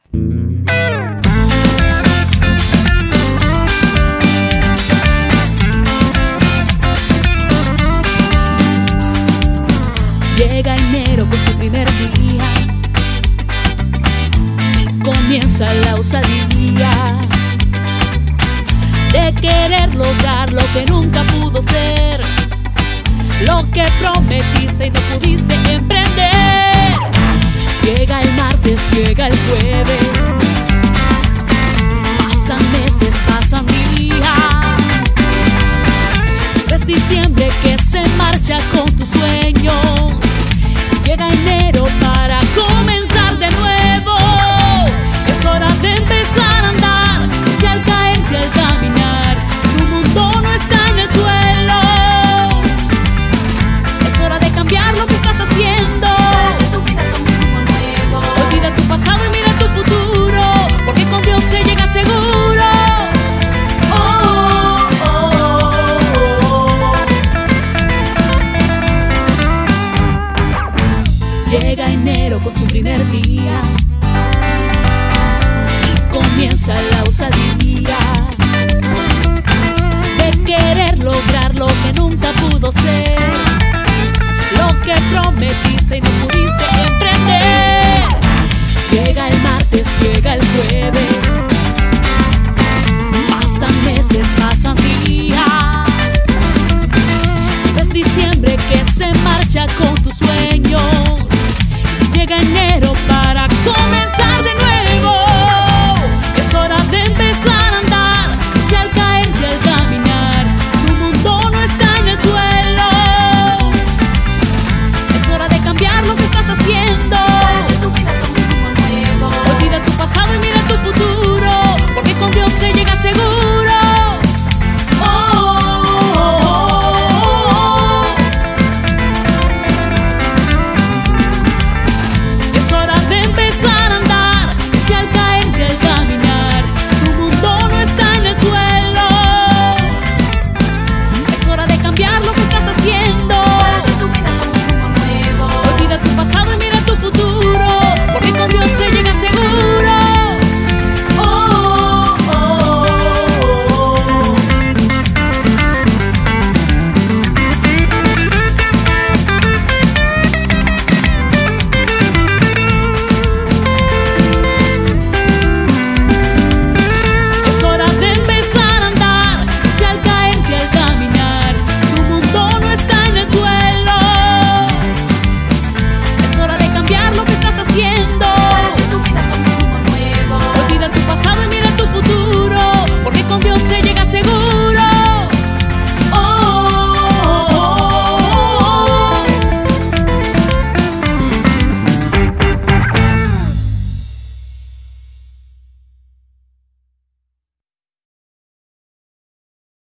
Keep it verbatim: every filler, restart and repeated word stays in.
Llega enero con su primer día y comienza la osadía de querer lograr lo que nunca pudo ser, lo que prometiste y no pudiste emprender. Llega el martes, llega el jueves, pasan meses, pasan días. Es diciembre que se marcha con tus sueños. Llega enero para comenzar de nuevo. Es hora de empezar a andar. Y si al caerte, al caminar, tu mundo no está en el suelo, es hora de cambiar lo que estás haciendo. Tu vida con un rumbo nuevo. Olvida tu pasado y mira tu futuro, porque con Dios se llega seguro. Oh, oh, oh, oh. Llega enero con su primer día y comienza la osadía de querer lograr lo que nunca pudo ser, lo que prometiste y no pudiste emprender. Llega el martes,